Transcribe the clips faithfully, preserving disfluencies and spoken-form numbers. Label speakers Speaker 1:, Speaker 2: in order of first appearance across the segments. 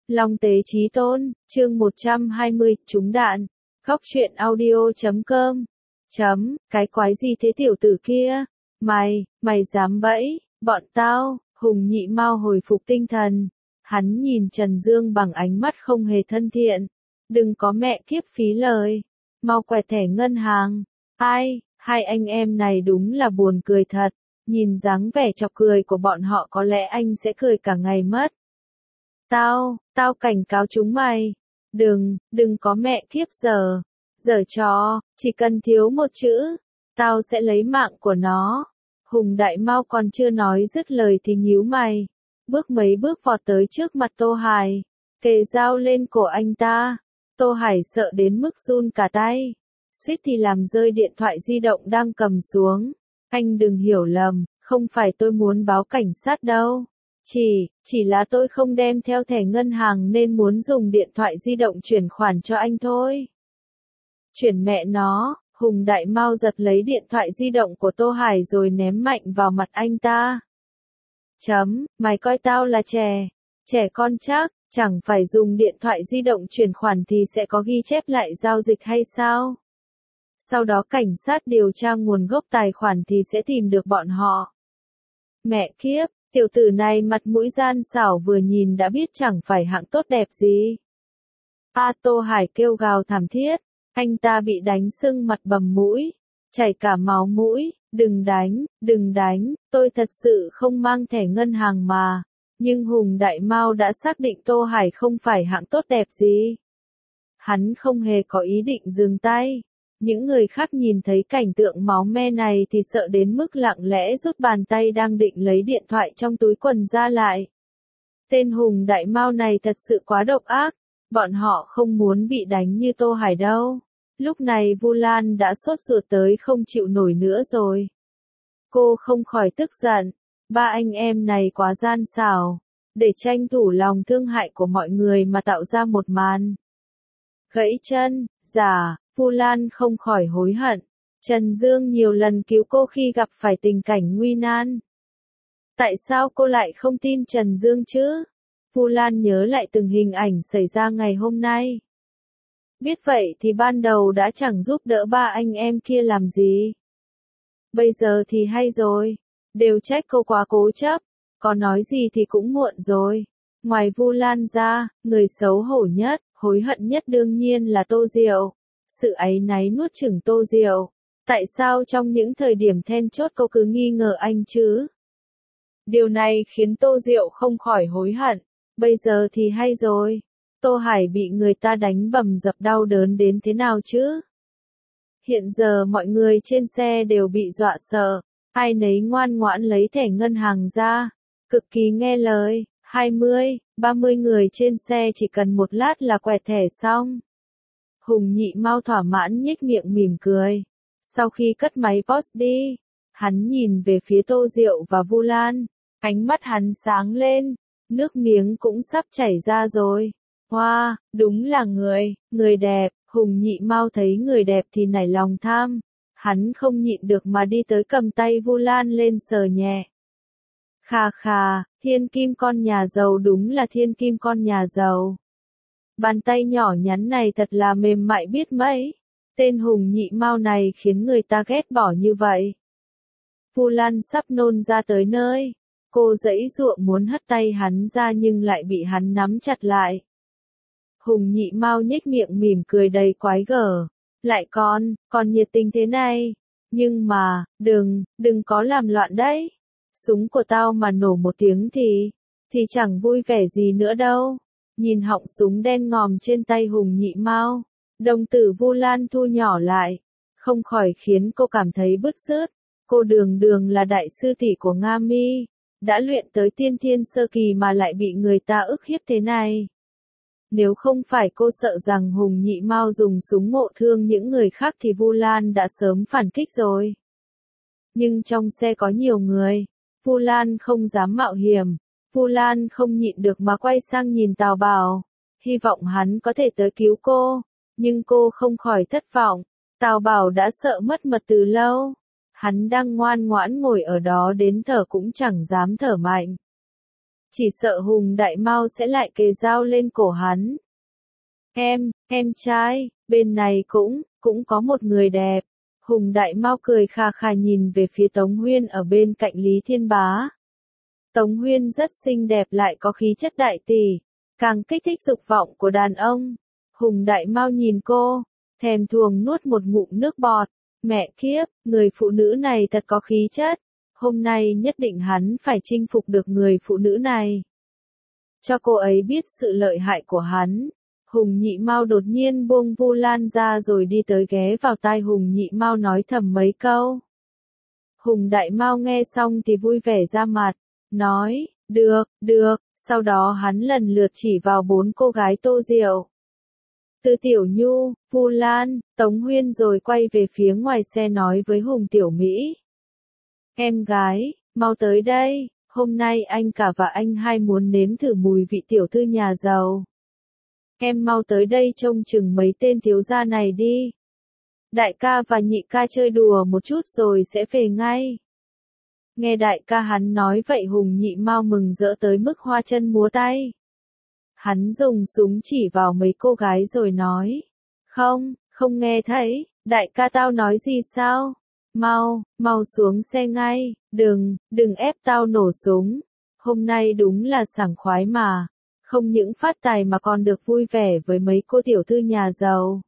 Speaker 1: Long Tế Chí Tôn, chương một trăm hai mươi, trúng đạn. Góc truyện audio chấm com. Chấm, cái quái gì thế tiểu tử kia? Mày, mày dám bẫy, bọn tao. Hùng Nhị Mao hồi phục tinh thần. Hắn nhìn Trần Dương bằng ánh mắt không hề thân thiện. Đừng có mẹ kiếp phí lời. Mau quẹt thẻ ngân hàng. Ai, hai anh em này đúng là buồn cười thật. Nhìn dáng vẻ chọc cười của bọn họ có lẽ anh sẽ cười cả ngày mất. Tao, tao cảnh cáo chúng mày. Đừng, đừng có mẹ kiếp giờ. Giở trò, chỉ cần thiếu một chữ. Tao sẽ lấy mạng của nó. Hùng Đại Mao còn chưa nói dứt lời thì nhíu mày. Bước mấy bước vọt tới trước mặt Tô Hải. Kề dao lên cổ anh ta. Tô Hải sợ đến mức run cả tay. Suýt thì làm rơi điện thoại di động đang cầm xuống. Anh đừng hiểu lầm, không phải tôi muốn báo cảnh sát đâu. Chỉ, chỉ là tôi không đem theo thẻ ngân hàng nên muốn dùng điện thoại di động chuyển khoản cho anh thôi. Chuyển mẹ nó, Hùng Đại Mao giật lấy điện thoại di động của Tô Hải rồi ném mạnh vào mặt anh ta. Chấm, mày coi tao là trẻ, trẻ con chắc, chẳng phải dùng điện thoại di động chuyển khoản thì sẽ có ghi chép lại giao dịch hay sao? Sau đó cảnh sát điều tra nguồn gốc tài khoản thì sẽ tìm được bọn họ. Mẹ kiếp, tiểu tử này mặt mũi gian xảo vừa nhìn đã biết chẳng phải hạng tốt đẹp gì. A Tô Hải kêu gào thảm thiết, anh ta bị đánh sưng mặt bầm mũi, chảy cả máu mũi, đừng đánh, đừng đánh, tôi thật sự không mang thẻ ngân hàng mà. Nhưng Hùng Đại Mao đã xác định Tô Hải không phải hạng tốt đẹp gì. Hắn không hề có ý định dừng tay. Những người khác nhìn thấy cảnh tượng máu me này thì sợ đến mức lặng lẽ rút bàn tay đang định lấy điện thoại trong túi quần ra lại. Tên Hùng Đại Mao này thật sự quá độc ác, bọn họ không muốn bị đánh như Tô Hải đâu. Lúc này Vu Lan đã sốt ruột tới không chịu nổi nữa rồi. Cô không khỏi tức giận, ba anh em này quá gian xảo, để tranh thủ lòng thương hại của mọi người mà tạo ra một màn. Gãy chân, giả. Vu Lan không khỏi hối hận. Trần Dương nhiều lần cứu cô khi gặp phải tình cảnh nguy nan. Tại sao cô lại không tin Trần Dương chứ? Vu Lan nhớ lại từng hình ảnh xảy ra ngày hôm nay. Biết vậy thì ban đầu đã chẳng giúp đỡ ba anh em kia làm gì. Bây giờ thì hay rồi. Đều trách cô quá cố chấp. Có nói gì thì cũng muộn rồi. Ngoài Vu Lan ra, người xấu hổ nhất, hối hận nhất đương nhiên là Tô Diệu. Sự áy náy nuốt chửng Tô Diệu. Tại sao trong những thời điểm then chốt cô cứ nghi ngờ anh chứ? Điều này khiến Tô Diệu không khỏi hối hận. Bây giờ thì hay rồi. Tô Hải bị người ta đánh bầm dập đau đớn đến thế nào chứ? Hiện giờ mọi người trên xe đều bị dọa sợ. Ai nấy ngoan ngoãn lấy thẻ ngân hàng ra. Cực kỳ nghe lời. hai mươi, ba mươi người trên xe chỉ cần một lát là quẹt thẻ xong. Hùng Nhị Mao thỏa mãn nhếch miệng mỉm cười. Sau khi cất máy pê ô ét đi, hắn nhìn về phía Tô Diệu và Vu Lan. Ánh mắt hắn sáng lên, nước miếng cũng sắp chảy ra rồi. Hoa, wow, đúng là người, người đẹp. Hùng Nhị Mao thấy người đẹp thì nảy lòng tham. Hắn không nhịn được mà đi tới cầm tay Vu Lan lên sờ nhẹ. Khà khà, thiên kim con nhà giàu đúng là thiên kim con nhà giàu. Bàn tay nhỏ nhắn này thật là mềm mại biết mấy. Tên Hùng Nhị Mao này khiến người ta ghét bỏ như vậy. Vu Lan sắp nôn ra tới nơi. Cô giãy giụa muốn hất tay hắn ra nhưng lại bị hắn nắm chặt lại. Hùng Nhị Mao nhếch miệng mỉm cười đầy quái gở. Lại con, còn nhiệt tình thế này. Nhưng mà, đừng, đừng có làm loạn đấy. Súng của tao mà nổ một tiếng thì, thì chẳng vui vẻ gì nữa đâu. Nhìn họng súng đen ngòm trên tay Hùng Nhị Mao, đồng tử Vu Lan thu nhỏ lại, không khỏi khiến cô cảm thấy bứt rứt. Cô đường đường là đại sư tỷ của Nga Mi, đã luyện tới tiên thiên sơ kỳ mà lại bị người ta ức hiếp thế này. Nếu không phải cô sợ rằng Hùng Nhị Mao dùng súng ngộ thương những người khác thì Vu Lan đã sớm phản kích rồi. Nhưng trong xe có nhiều người, Vu Lan không dám mạo hiểm. Vu Lan không nhịn được mà quay sang nhìn Tào Bảo, hy vọng hắn có thể tới cứu cô, nhưng cô không khỏi thất vọng. Tào Bảo đã sợ mất mật từ lâu, hắn đang ngoan ngoãn ngồi ở đó đến thở cũng chẳng dám thở mạnh. chỉ sợ Hùng Đại Mao sẽ lại kề dao lên cổ hắn. Em, em trai, bên này cũng, cũng có một người đẹp. Hùng Đại Mao cười khà khà nhìn về phía Tống Huyên ở bên cạnh Lý Thiên Bá. Tống Huyên rất xinh đẹp lại có khí chất đại tỷ, càng kích thích dục vọng của đàn ông. Hùng Đại Mao nhìn cô, thèm thuồng nuốt một ngụm nước bọt. Mẹ kiếp, người phụ nữ này thật có khí chất. Hôm nay nhất định hắn phải chinh phục được người phụ nữ này. Cho cô ấy biết sự lợi hại của hắn. Hùng Nhị Mao đột nhiên buông Vu Lan ra rồi đi tới ghé vào tai Hùng Nhị Mao nói thầm mấy câu. Hùng Đại Mao nghe xong thì vui vẻ ra mặt, nói, được, được, sau đó hắn lần lượt chỉ vào bốn cô gái Tô Diệu. Từ Tiểu Nhu, Vu Lan, Tống Huyên rồi quay về phía ngoài xe nói với Hùng Tiểu Mỹ. Em gái, mau tới đây, hôm nay anh cả và anh hai muốn nếm thử mùi vị tiểu thư nhà giàu. Em mau tới đây trông chừng mấy tên thiếu gia này đi. Đại ca và nhị ca chơi đùa một chút rồi sẽ về ngay. Nghe đại ca hắn nói vậy Hùng Nhị Mao mừng rỡ tới mức hoa chân múa tay. Hắn dùng súng chỉ vào mấy cô gái rồi nói. Không, không nghe thấy, đại ca tao nói gì sao? Mau, mau xuống xe ngay, đừng, đừng ép tao nổ súng. Hôm nay đúng là sảng khoái mà. Không những phát tài mà còn được vui vẻ với mấy cô tiểu thư nhà giàu.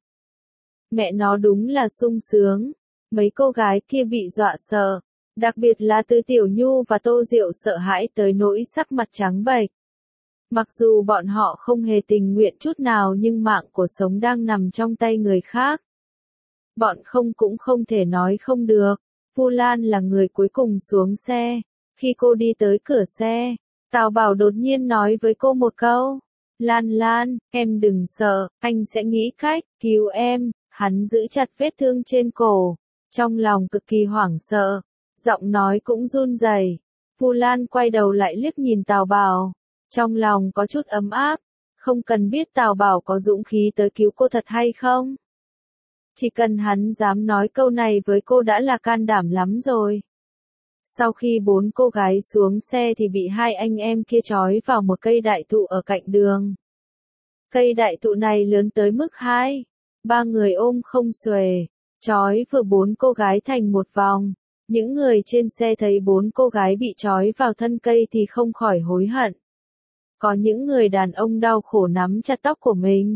Speaker 1: Mẹ nó đúng là sung sướng. Mấy cô gái kia bị dọa sợ. Đặc biệt là Từ Tiểu Nhu và Tô Diệu sợ hãi tới nỗi sắc mặt trắng bệch. Mặc dù bọn họ không hề tình nguyện chút nào nhưng mạng của sống đang nằm trong tay người khác. Bọn không cũng không thể nói không được. Vu Lan là người cuối cùng xuống xe. Khi cô đi tới cửa xe, Tào Bảo đột nhiên nói với cô một câu. Lan Lan, em đừng sợ, anh sẽ nghĩ cách cứu em. Hắn giữ chặt vết thương trên cổ, trong lòng cực kỳ hoảng sợ, giọng nói cũng run rẩy. Vu Lan quay đầu lại liếc nhìn Tào Bảo, trong lòng có chút ấm áp, không cần biết Tào Bảo có dũng khí tới cứu cô thật hay không. Chỉ cần hắn dám nói câu này với cô đã là can đảm lắm rồi. Sau khi bốn cô gái xuống xe thì bị hai anh em kia trói vào một cây đại thụ ở cạnh đường. Cây đại thụ này lớn tới mức hai, ba người ôm không xuề, trói vừa bốn cô gái thành một vòng. Những người trên xe thấy bốn cô gái bị trói vào thân cây thì không khỏi hối hận. Có những người đàn ông đau khổ nắm chặt tóc của mình,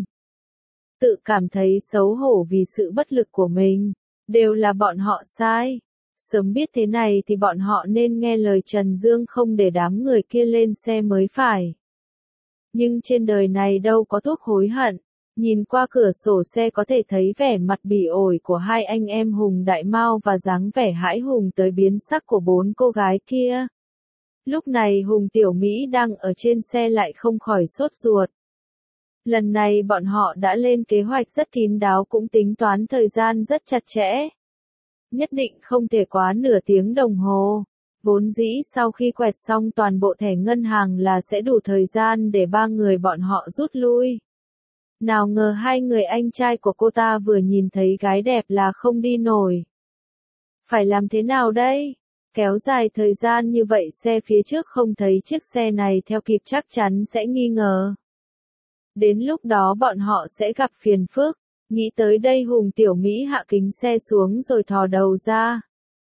Speaker 1: tự cảm thấy xấu hổ vì sự bất lực của mình, đều là bọn họ sai. Sớm biết thế này thì bọn họ nên nghe lời Trần Dương không để đám người kia lên xe mới phải. Nhưng trên đời này đâu có thuốc hối hận. Nhìn qua cửa sổ xe có thể thấy vẻ mặt bỉ ổi của hai anh em Hùng Đại Mao và dáng vẻ hãi hùng tới biến sắc của bốn cô gái kia. Lúc này Hùng Tiểu Mỹ đang ở trên xe lại không khỏi sốt ruột. Lần này bọn họ đã lên kế hoạch rất kín đáo cũng tính toán thời gian rất chặt chẽ. Nhất định không thể quá nửa tiếng đồng hồ. Vốn dĩ sau khi quẹt xong toàn bộ thẻ ngân hàng là sẽ đủ thời gian để ba người bọn họ rút lui. Nào ngờ hai người anh trai của cô ta vừa nhìn thấy gái đẹp là không đi nổi. Phải làm thế nào đây? Kéo dài thời gian như vậy xe phía trước không thấy chiếc xe này theo kịp chắc chắn sẽ nghi ngờ. Đến lúc đó bọn họ sẽ gặp phiền phức. Nghĩ tới đây Hùng Tiểu Mỹ hạ kính xe xuống rồi thò đầu ra.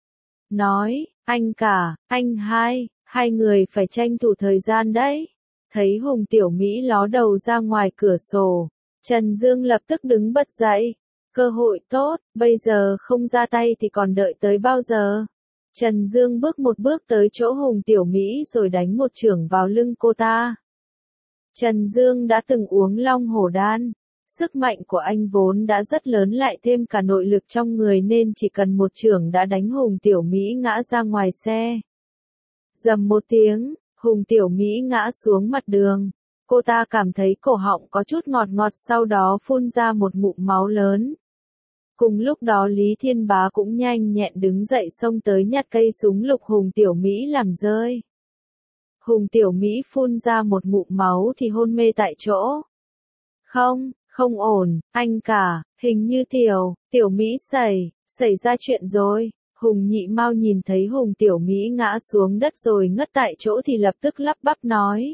Speaker 1: Nói, anh cả, anh hai, hai người phải tranh thủ thời gian đấy. Thấy Hùng Tiểu Mỹ ló đầu ra ngoài cửa sổ, Trần Dương lập tức đứng bật dậy. Cơ hội tốt, bây giờ không ra tay thì còn đợi tới bao giờ? Trần Dương bước một bước tới chỗ Hùng Tiểu Mỹ rồi đánh một chưởng vào lưng cô ta. Trần Dương đã từng uống long hổ đan. Sức mạnh của anh vốn đã rất lớn lại thêm cả nội lực trong người nên chỉ cần một chưởng đã đánh Hùng Tiểu Mỹ ngã ra ngoài xe. Rầm một tiếng, Hùng Tiểu Mỹ ngã xuống mặt đường. Cô ta cảm thấy cổ họng có chút ngọt ngọt sau đó phun ra một ngụm máu lớn. Cùng lúc đó Lý Thiên Bá cũng nhanh nhẹn đứng dậy xông tới nhặt cây súng lục Hùng Tiểu Mỹ làm rơi. Hùng Tiểu Mỹ phun ra một ngụm máu thì hôn mê tại chỗ. Không, không ổn, anh cả, hình như Tiểu, Tiểu Mỹ xảy, xảy ra chuyện rồi. Hùng Nhị Mao nhìn thấy Hùng Tiểu Mỹ ngã xuống đất rồi ngất tại chỗ thì lập tức lắp bắp nói.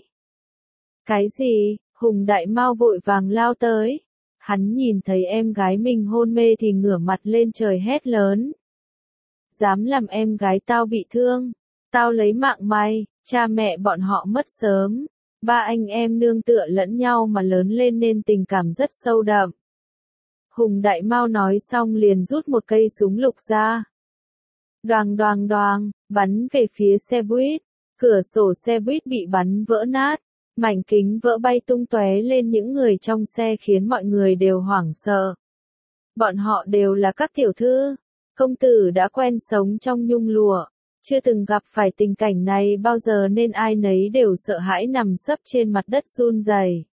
Speaker 1: Cái gì? Hùng Đại Mao vội vàng lao tới. Hắn nhìn thấy em gái mình hôn mê thì ngửa mặt lên trời hét lớn. Dám làm em gái tao bị thương, tao lấy mạng mày, cha mẹ bọn họ mất sớm. Ba anh em nương tựa lẫn nhau mà lớn lên nên tình cảm rất sâu đậm. Hùng Đại Mao nói xong liền rút một cây súng lục ra. Đoàng đoàng đoàng, bắn về phía xe buýt. Cửa sổ xe buýt bị bắn vỡ nát. Mảnh kính vỡ bay tung tóe lên những người trong xe khiến mọi người đều hoảng sợ. Bọn họ đều là các tiểu thư. Công tử đã quen sống trong nhung lụa. Chưa từng gặp phải tình cảnh này bao giờ nên ai nấy đều sợ hãi nằm sấp trên mặt đất run rẩy.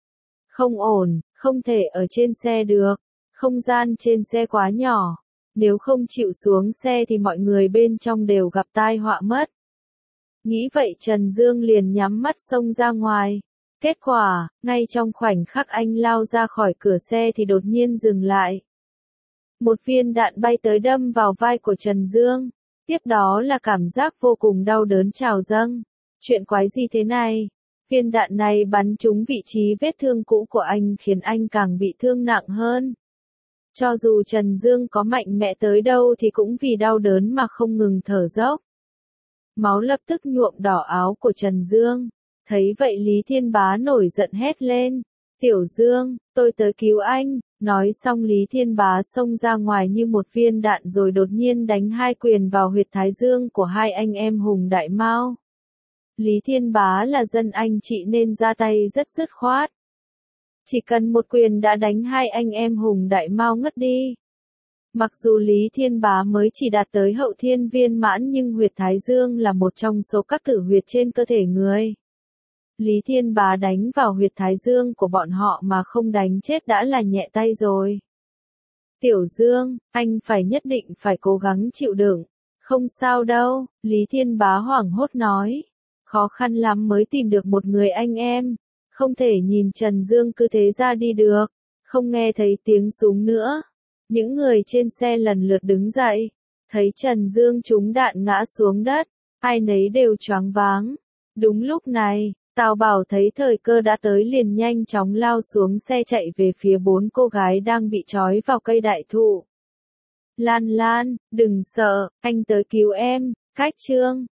Speaker 1: Không ổn, không thể ở trên xe được. Không gian trên xe quá nhỏ. Nếu không chịu xuống xe thì mọi người bên trong đều gặp tai họa mất. Nghĩ vậy Trần Dương liền nhắm mắt xông ra ngoài. Kết quả, ngay trong khoảnh khắc anh lao ra khỏi cửa xe thì đột nhiên dừng lại. Một viên đạn bay tới đâm vào vai của Trần Dương. Tiếp đó là cảm giác vô cùng đau đớn trào dâng. Chuyện quái gì thế này? Viên đạn này bắn trúng vị trí vết thương cũ của anh khiến anh càng bị thương nặng hơn. Cho dù Trần Dương có mạnh mẽ tới đâu thì cũng vì đau đớn mà không ngừng thở dốc. Máu lập tức nhuộm đỏ áo của Trần Dương. Thấy vậy Lý Thiên Bá nổi giận hét lên. Tiểu Dương, tôi tới cứu anh. Nói xong Lý Thiên Bá xông ra ngoài như một viên đạn rồi đột nhiên đánh hai quyền vào huyệt thái dương của hai anh em Hùng Đại Mao. Lý Thiên Bá là dân anh chị nên ra tay rất dứt khoát. Chỉ cần một quyền đã đánh hai anh em Hùng Đại Mao ngất đi. Mặc dù Lý Thiên Bá mới chỉ đạt tới hậu thiên viên mãn nhưng huyệt thái dương là một trong số các tử huyệt trên cơ thể người. Lý Thiên Bá đánh vào huyệt thái dương của bọn họ mà không đánh chết đã là nhẹ tay rồi. Tiểu Dương, anh phải nhất định phải cố gắng chịu đựng. Không sao đâu, Lý Thiên Bá hoảng hốt nói. Khó khăn lắm mới tìm được một người anh em. Không thể nhìn Trần Dương cứ thế ra đi được. Không nghe thấy tiếng súng nữa. Những người trên xe lần lượt đứng dậy. Thấy Trần Dương trúng đạn ngã xuống đất. Ai nấy đều choáng váng. Đúng lúc này, Tào Bảo thấy thời cơ đã tới liền nhanh chóng lao xuống xe chạy về phía bốn cô gái đang bị trói vào cây đại thụ. Lan Lan, đừng sợ, anh tới cứu em. Cách chương